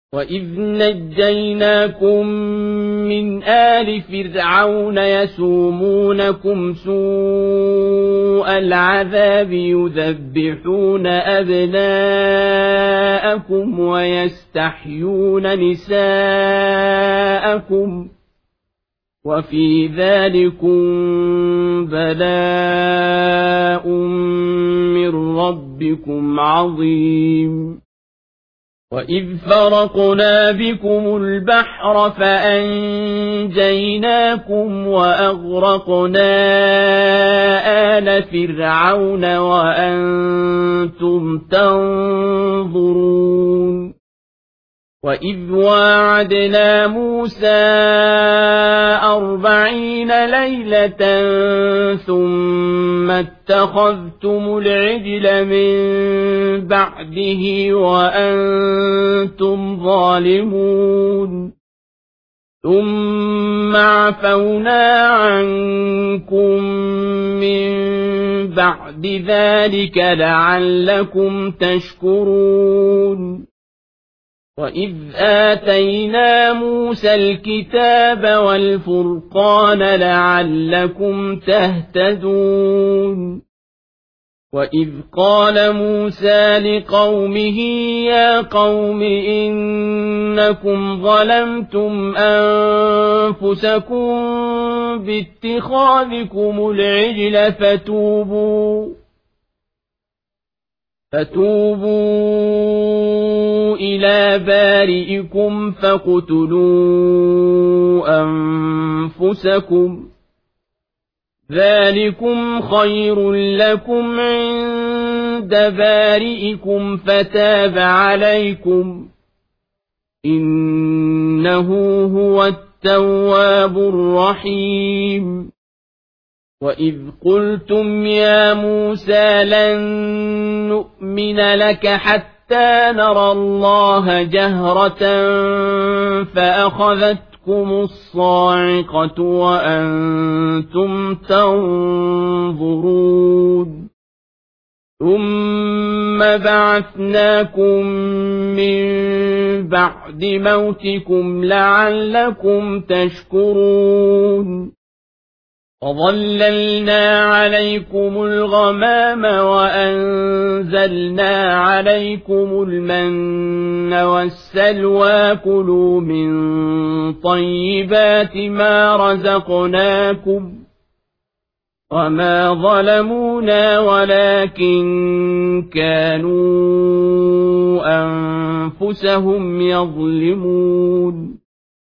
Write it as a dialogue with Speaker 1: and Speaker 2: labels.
Speaker 1: وَإِذْ نَجَّيْنَاكُمْ مِنْ آلِ فِرْعَوْنَ يَسُومُونَكُمْ سُوءَ الْعَذَابِ يُذَبِّحُونَ أَبْنَاءَكُمْ وَيَسْتَحْيُونَ نِسَاءَكُمْ وَفِي ذَلِكُمْ بَلَاءٌ مِّن رَّبِّكُمْ عَظِيمٌ وَإِذْ فَرَقْنَا بِكُمُ الْبَحْرَ فَأَنجَيْنَاكُمْ وَأَغْرَقْنَا آلَ فِرْعَوْنَ وَأَنتُمْ تَنظُرُونَ وَإِذْ وَاعَدْنَا مُوسَىٰ 40 لَيْلَةً ثُمَّ اتَّخَذْتُمُ الْعِجْلَ مِن بَعْدِهِ وَأَنتُمْ ظَالِمُونَ ثُمَّ عَفَوْنَا عَنكُم مِّن بَعْدِ ذَلِكَ لَعَلَّكُمْ تَشْكُرُونَ وَإِذْ آتَيْنَا مُوسَى الْكِتَابَ وَالْفُرْقَانَ لَعَلَّكُمْ تَهْتَدُونَ وَإِذْ قَالَ مُوسَى لِقَوْمِهِ يَا قَوْمِ إِنَّكُمْ ظَلَمْتُمْ أَنفُسَكُم بِاتِّخَاذِكُمُ الْعِجْلَ فتوبوا إلى بارئكم فاقتلوا أنفسكم ذلكم خير لكم عند بارئكم فتاب عليكم إنه هو التواب الرحيم وَإِذْ قُلْتُمْ يَا مُوسَىٰ لَن نُّؤْمِنَ لَكَ حَتَّىٰ نَرَى اللَّهَ جَهْرَةً فَأَخَذَتْكُمُ الصَّاعِقَةُ وَأَنتُمْ تَنظُرُونَ ثُمَّ بَعَثْنَاكُم مِّن بَعْدِ مَوْتِكُمْ لَعَلَّكُمْ تَشْكُرُونَ وَظَلَّلْنَا عَلَيْكُمُ الْغَمَامَ وَأَنزَلْنَا عَلَيْكُمُ الْمَنَّ وَالسَّلْوَىٰ كُلُوا مِن طَيِّبَاتِ مَا رَزَقْنَاكُمْ وَمَا ظَلَمُونَا وَلَٰكِن كَانُوا أَنفُسَهُمْ يَظْلِمُونَ